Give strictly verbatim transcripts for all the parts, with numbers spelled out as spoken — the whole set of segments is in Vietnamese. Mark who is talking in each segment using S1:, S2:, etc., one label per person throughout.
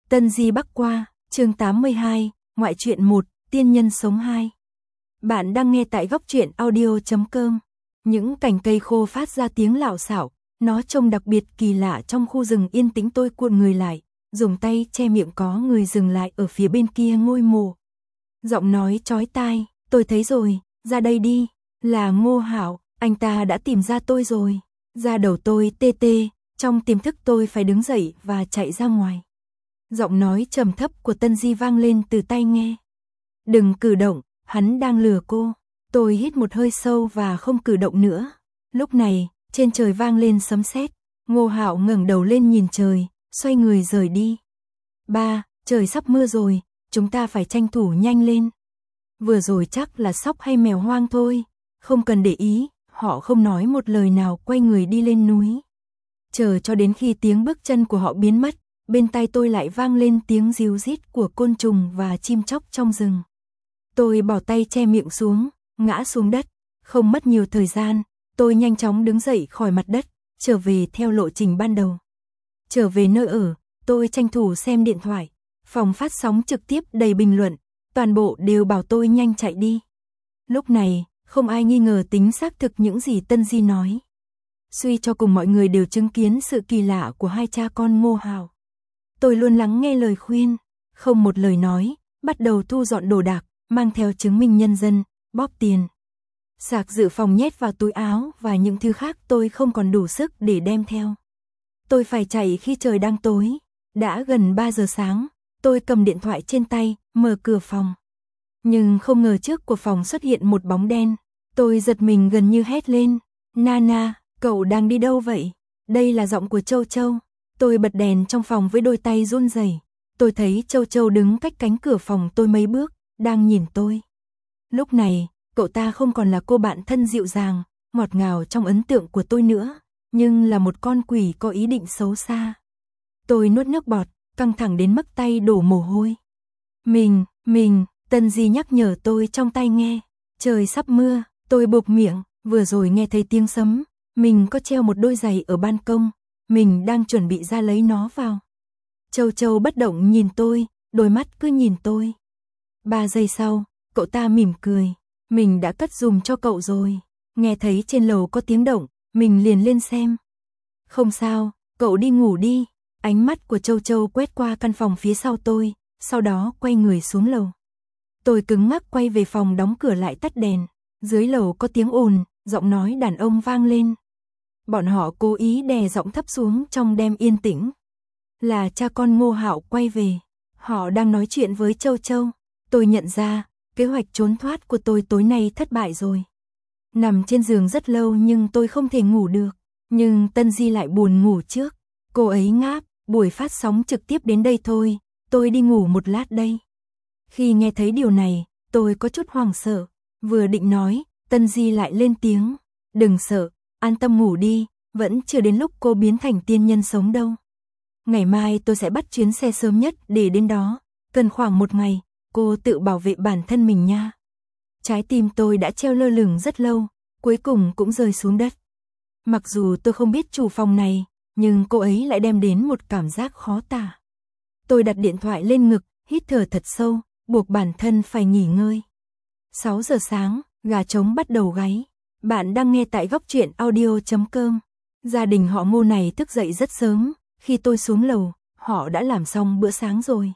S1: Tân Di Bắc Qua, chương tám mươi hai, ngoại truyện một, tiên nhân sống hai. Bạn đang nghe tại góc truyện audio chấm com. Những cành cây khô phát ra tiếng lạo xạo, nó trông đặc biệt kỳ lạ trong khu rừng yên tĩnh. Tôi cuộn người lại, dùng tay che miệng. Có người dừng lại ở phía bên kia ngôi mộ. Giọng nói chói tai, tôi thấy rồi, ra đây đi, là Ngô Hạo, anh ta đã tìm ra tôi rồi. Da đầu tôi tê tê, trong tiềm thức tôi phải đứng dậy và chạy ra ngoài. Giọng nói trầm thấp của Tân Di vang lên từ tai nghe. Đừng cử động, hắn đang lừa cô. Tôi hít một hơi sâu và không cử động nữa. Lúc này, trên trời vang lên sấm sét. Ngô Hạo ngẩng đầu lên nhìn trời, xoay người rời đi. Ba, trời sắp mưa rồi, chúng ta phải tranh thủ nhanh lên. Vừa rồi chắc là sóc hay mèo hoang thôi, không cần để ý. Họ không nói một lời nào, quay người đi lên núi. Chờ cho đến khi tiếng bước chân của họ biến mất, bên tai tôi lại vang lên tiếng ríu rít của côn trùng và chim chóc trong rừng. Tôi bỏ tay che miệng xuống, ngã xuống đất. Không mất nhiều thời gian, tôi nhanh chóng đứng dậy khỏi mặt đất, trở về theo lộ trình ban đầu. Trở về nơi ở, tôi tranh thủ xem điện thoại. Phòng phát sóng trực tiếp đầy bình luận, toàn bộ đều bảo tôi nhanh chạy đi. Lúc này, không ai nghi ngờ tính xác thực những gì Tân Di nói. Suy cho cùng mọi người đều chứng kiến sự kỳ lạ của hai cha con Ngô Hạo. Tôi luôn lắng nghe lời khuyên, không một lời nói, bắt đầu thu dọn đồ đạc, mang theo chứng minh nhân dân, bóp tiền. Sạc dự phòng nhét vào túi áo và những thứ khác tôi không còn đủ sức để đem theo. Tôi phải chạy khi trời đang tối. Đã gần ba giờ sáng, tôi cầm điện thoại trên tay, mở cửa phòng. Nhưng không ngờ trước của phòng xuất hiện một bóng đen. Tôi giật mình gần như hét lên. Nana, cậu đang đi đâu vậy? Đây là giọng của Châu Châu. Tôi bật đèn trong phòng với đôi tay run rẩy. Tôi thấy Châu Châu đứng cách cánh cửa phòng tôi mấy bước, đang nhìn tôi. Lúc này, cậu ta không còn là cô bạn thân dịu dàng, ngọt ngào trong ấn tượng của tôi nữa, nhưng là một con quỷ có ý định xấu xa. Tôi nuốt nước bọt, căng thẳng đến mức tay đổ mồ hôi. Mình, mình, Tân Di nhắc nhở tôi trong tai nghe. Trời sắp mưa, tôi buộc miệng, vừa rồi nghe thấy tiếng sấm. Mình có treo một đôi giày ở ban công, mình đang chuẩn bị ra lấy nó vào. Châu Châu bất động nhìn tôi, đôi mắt cứ nhìn tôi. Ba giây sau, cậu ta mỉm cười. Mình đã cất giùm cho cậu rồi. Nghe thấy trên lầu có tiếng động, mình liền lên xem. Không sao, cậu đi ngủ đi. Ánh mắt của Châu Châu quét qua căn phòng phía sau tôi, sau đó quay người xuống lầu. Tôi cứng ngắc quay về phòng đóng cửa lại tắt đèn. Dưới lầu có tiếng ồn, giọng nói đàn ông vang lên. Bọn họ cố ý đè giọng thấp xuống trong đêm yên tĩnh. Là cha con Ngô Hạo quay về. Họ đang nói chuyện với Châu Châu. Tôi nhận ra, kế hoạch trốn thoát của tôi tối nay thất bại rồi. Nằm trên giường rất lâu nhưng tôi không thể ngủ được. Nhưng Tân Di lại buồn ngủ trước. Cô ấy ngáp, buổi phát sóng trực tiếp đến đây thôi, tôi đi ngủ một lát đây. Khi nghe thấy điều này, tôi có chút hoảng sợ. Vừa định nói, Tân Di lại lên tiếng. Đừng sợ, an tâm ngủ đi, vẫn chưa đến lúc cô biến thành tiên nhân sống đâu. Ngày mai tôi sẽ bắt chuyến xe sớm nhất để đến đó. Cần khoảng một ngày, cô tự bảo vệ bản thân mình nha. Trái tim tôi đã treo lơ lửng rất lâu, cuối cùng cũng rơi xuống đất. Mặc dù tôi không biết chủ phòng này, nhưng cô ấy lại đem đến một cảm giác khó tả. Tôi đặt điện thoại lên ngực, hít thở thật sâu, buộc bản thân phải nghỉ ngơi. sáu giờ sáng, gà trống bắt đầu gáy. Bạn đang nghe tại góc truyện audio chấm com. Gia đình họ Ngô này thức dậy rất sớm. Khi tôi xuống lầu, họ đã làm xong bữa sáng rồi.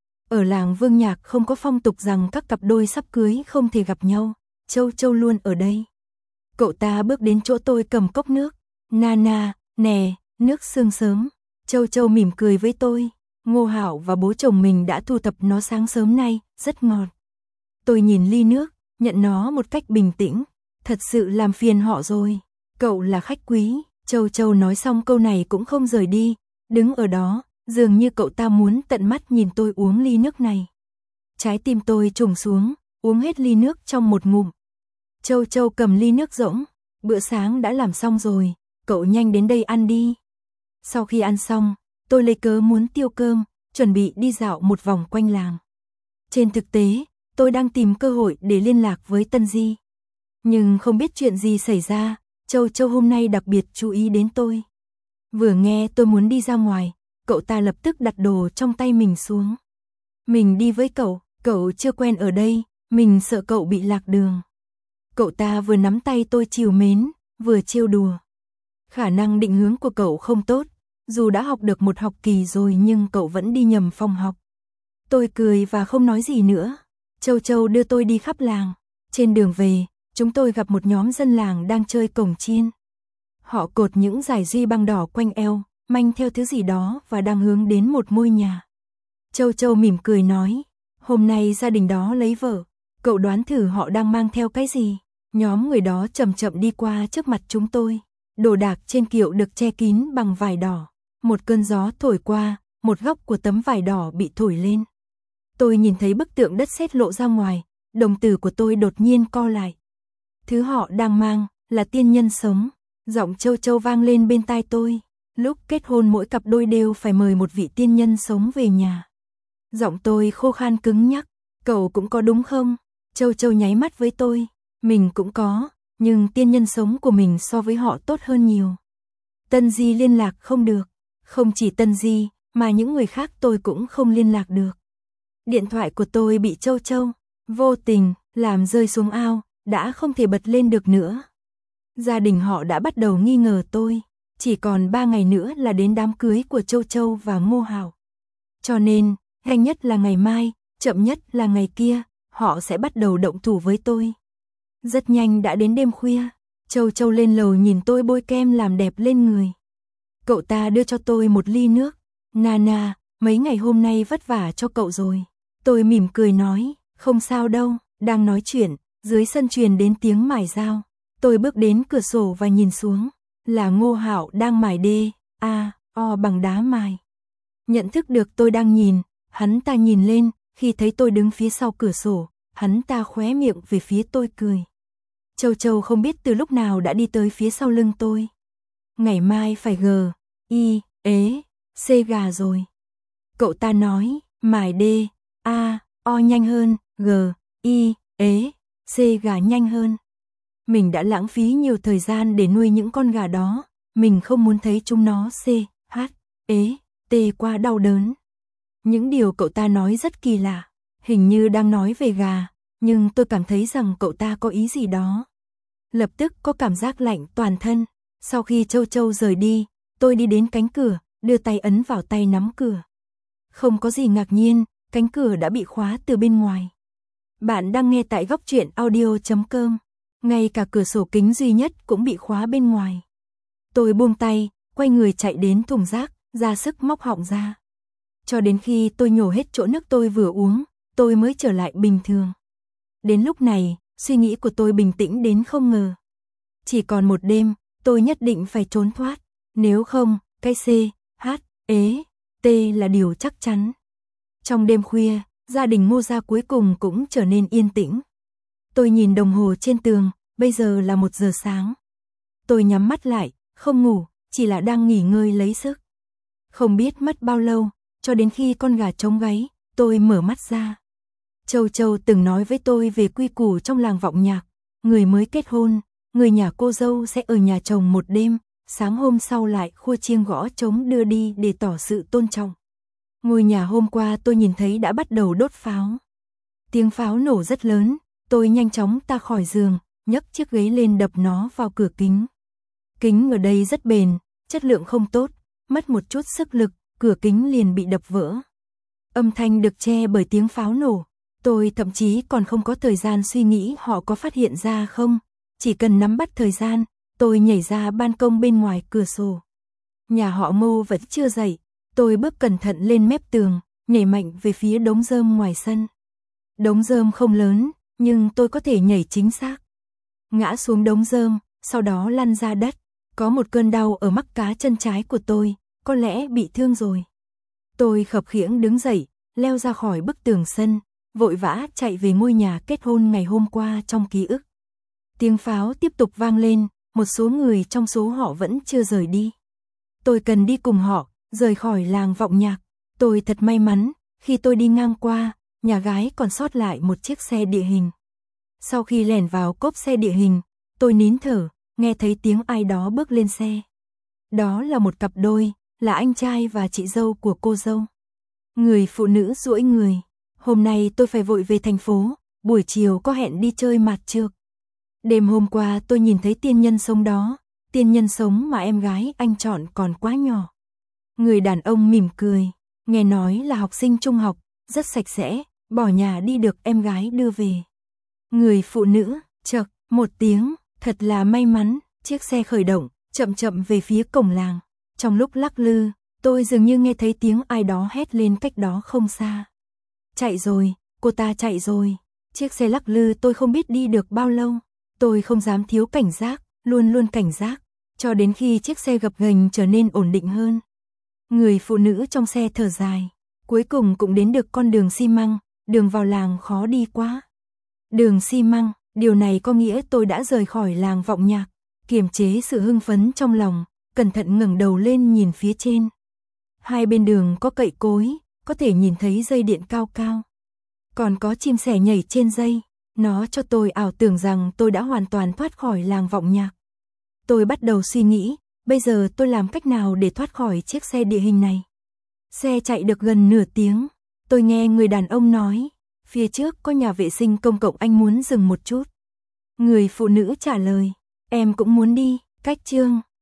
S1: Ở làng Vương Nhạc không có phong tục rằng các cặp đôi sắp cưới không thể gặp nhau. Châu Châu luôn ở đây. Cậu ta bước đến chỗ tôi cầm cốc nước. Nana, nè, nước sương sớm. Châu Châu mỉm cười với tôi. Ngô Hạo và bố chồng mình đã thu thập nó sáng sớm nay, rất ngọt. Tôi nhìn ly nước, nhận nó một cách bình tĩnh. Thật sự làm phiền họ rồi. Cậu là khách quý. Châu Châu nói xong câu này cũng không rời đi. Đứng ở đó, dường như cậu ta muốn tận mắt nhìn tôi uống ly nước này. Trái tim tôi trùng xuống, uống hết ly nước trong một ngụm. Châu Châu cầm ly nước rỗng. Bữa sáng đã làm xong rồi, cậu nhanh đến đây ăn đi. Sau khi ăn xong, tôi lấy cớ muốn tiêu cơm, chuẩn bị đi dạo một vòng quanh làng. Trên thực tế, tôi đang tìm cơ hội để liên lạc với Tân Di. Nhưng không biết chuyện gì xảy ra, Châu Châu hôm nay đặc biệt chú ý đến tôi. Vừa nghe tôi muốn đi ra ngoài, cậu cậu ta lập tức đặt đồ trong tay mình xuống. Mình đi với cậu, cậu chưa quen ở đây, mình sợ cậu bị lạc đường. Cậu ta vừa nắm tay tôi trìu mến, vừa trêu đùa. Khả năng định hướng của cậu không tốt, dù đã học được một học kỳ rồi nhưng cậu vẫn đi nhầm phòng học. Tôi cười và không nói gì nữa. Châu Châu đưa tôi đi khắp làng. Trên đường về, chúng tôi gặp một nhóm dân làng đang chơi cổng chiên. Họ cột những dải duy băng đỏ quanh eo, manh theo thứ gì đó và đang hướng đến một ngôi nhà. Châu Châu mỉm cười nói, hôm nay gia đình đó lấy vợ, cậu đoán thử họ đang mang theo cái gì? Nhóm người đó chậm chậm đi qua trước mặt chúng tôi. Đồ đạc trên kiệu được che kín bằng vải đỏ. Một cơn gió thổi qua, một góc của tấm vải đỏ bị thổi lên. Tôi nhìn thấy bức tượng đất sét lộ ra ngoài, đồng tử của tôi đột nhiên co lại. Thứ họ đang mang là tiên nhân sống. Giọng Châu Châu vang lên bên tai tôi. Lúc kết hôn mỗi cặp đôi đều phải mời một vị tiên nhân sống về nhà. Giọng tôi khô khan cứng nhắc. Cậu cũng có đúng không? Châu Châu nháy mắt với tôi. Mình cũng có, nhưng tiên nhân sống của mình so với họ tốt hơn nhiều. Tân Di liên lạc không được. Không chỉ Tân Di, mà những người khác tôi cũng không liên lạc được. Điện thoại của tôi bị Châu Châu vô tình làm rơi xuống ao, đã không thể bật lên được nữa. Gia đình họ đã bắt đầu nghi ngờ tôi. Chỉ còn ba ngày nữa là đến đám cưới của Châu Châu và Ngô Hào. Cho nên, nhanh nhất là ngày mai, chậm nhất là ngày kia, họ sẽ bắt đầu động thủ với tôi. Rất nhanh đã đến đêm khuya, Châu Châu lên lầu nhìn tôi bôi kem làm đẹp lên người. Cậu ta đưa cho tôi một ly nước. Nana, mấy ngày hôm nay vất vả cho cậu rồi. Tôi mỉm cười nói, không sao đâu. Đang nói chuyện, dưới sân truyền đến tiếng mài dao. Tôi bước đến cửa sổ và nhìn xuống. Là Ngô Hạo đang mài đê, a, o bằng đá mài. Nhận thức được tôi đang nhìn, hắn ta nhìn lên, khi thấy tôi đứng phía sau cửa sổ, hắn ta khóe miệng về phía tôi cười. Châu Châu không biết từ lúc nào đã đi tới phía sau lưng tôi. Ngày mai phải g, i, ế, c gà rồi. Cậu ta nói, mài d, a, o nhanh hơn, g, i, ế, c gà nhanh hơn. Mình đã lãng phí nhiều thời gian để nuôi những con gà đó, mình không muốn thấy chúng nó c, h, ế, t quá đau đớn. Những điều cậu ta nói rất kỳ lạ, hình như đang nói về gà, nhưng tôi cảm thấy rằng cậu ta có ý gì đó. Lập tức có cảm giác lạnh toàn thân. Sau khi Châu Châu rời đi, tôi đi đến cánh cửa, đưa tay ấn vào tay nắm cửa. Không có gì ngạc nhiên, cánh cửa đã bị khóa từ bên ngoài. Bạn đang nghe tại góc truyện audio chấm com. Ngay cả cửa sổ kính duy nhất cũng bị khóa bên ngoài. Tôi buông tay, quay người chạy đến thùng rác, ra sức móc họng ra. Cho đến khi tôi nhổ hết chỗ nước tôi vừa uống, tôi mới trở lại bình thường. Đến lúc này, suy nghĩ của tôi bình tĩnh đến không ngờ. Chỉ còn một đêm, tôi nhất định phải trốn thoát. Nếu không, cái C, H, ế, T là điều chắc chắn. Trong đêm khuya, gia đình Ngô gia cuối cùng cũng trở nên yên tĩnh. Tôi nhìn đồng hồ trên tường, bây giờ là một giờ sáng. Tôi nhắm mắt lại, không ngủ, chỉ là đang nghỉ ngơi lấy sức. Không biết mất bao lâu, cho đến khi con gà trống gáy, tôi mở mắt ra. Châu Châu từng nói với tôi về quy củ trong làng Vọng Nhạc. Người mới kết hôn, người nhà cô dâu sẽ ở nhà chồng một đêm, sáng hôm sau lại khua chiêng gõ trống đưa đi để tỏ sự tôn trọng. Ngôi nhà hôm qua tôi nhìn thấy đã bắt đầu đốt pháo. Tiếng pháo nổ rất lớn, tôi nhanh chóng ta khỏi giường, nhấc chiếc ghế lên đập nó vào cửa kính. Kính ở đây rất bền, chất lượng không tốt, mất một chút sức lực, cửa kính liền bị đập vỡ. Âm thanh được che bởi tiếng pháo nổ. Tôi thậm chí còn không có thời gian suy nghĩ họ có phát hiện ra không. Chỉ cần nắm bắt thời gian, tôi nhảy ra ban công bên ngoài cửa sổ. Nhà họ Ngô vẫn chưa dậy. Tôi bước cẩn thận lên mép tường, nhảy mạnh về phía đống rơm ngoài sân. Đống rơm không lớn, nhưng tôi có thể nhảy chính xác. Ngã xuống đống rơm, sau đó lăn ra đất. Có một cơn đau ở mắc cá chân trái của tôi, có lẽ bị thương rồi. Tôi khập khiễng đứng dậy, leo ra khỏi bức tường sân, vội vã chạy về ngôi nhà kết hôn ngày hôm qua trong ký ức. Tiếng pháo tiếp tục vang lên, một số người trong số họ vẫn chưa rời đi. Tôi cần đi cùng họ, rời khỏi làng Vọng Nhạc. Tôi thật may mắn, khi tôi đi ngang qua, nhà gái còn sót lại một chiếc xe địa hình. Sau khi lẻn vào cốp xe địa hình, tôi nín thở, nghe thấy tiếng ai đó bước lên xe. Đó là một cặp đôi, là anh trai và chị dâu của cô dâu. Người phụ nữ duỗi người, hôm nay tôi phải vội về thành phố, buổi chiều có hẹn đi chơi mặt trược. Đêm hôm qua tôi nhìn thấy tiên nhân sống đó, tiên nhân sống mà em gái anh chọn còn quá nhỏ. Người đàn ông mỉm cười, nghe nói là học sinh trung học, rất sạch sẽ, bỏ nhà đi được em gái đưa về. Người phụ nữ, chậc, một tiếng, thật là may mắn, chiếc xe khởi động, chậm chậm về phía cổng làng. Trong lúc lắc lư, tôi dường như nghe thấy tiếng ai đó hét lên cách đó không xa. Chạy rồi, cô ta chạy rồi. Chiếc xe lắc lư tôi không biết đi được bao lâu. Tôi không dám thiếu cảnh giác, luôn luôn cảnh giác, cho đến khi chiếc xe gập ghềnh trở nên ổn định hơn. Người phụ nữ trong xe thở dài, cuối cùng cũng đến được con đường xi măng, đường vào làng khó đi quá. Đường xi măng, điều này có nghĩa tôi đã rời khỏi làng Vọng Nhạc, kiềm chế sự hưng phấn trong lòng, cẩn thận ngẩng đầu lên nhìn phía trên. Hai bên đường có cậy cối, có thể nhìn thấy dây điện cao cao. Còn có chim sẻ nhảy trên dây, nó cho tôi ảo tưởng rằng tôi đã hoàn toàn thoát khỏi làng Vọng Nhạc. Tôi bắt đầu suy nghĩ, bây giờ tôi làm cách nào để thoát khỏi chiếc xe địa hình này. Xe chạy được gần nửa tiếng, tôi nghe người đàn ông nói, phía trước có nhà vệ sinh công cộng, anh muốn dừng một chút. Người phụ nữ trả lời, em cũng muốn đi, cách chương.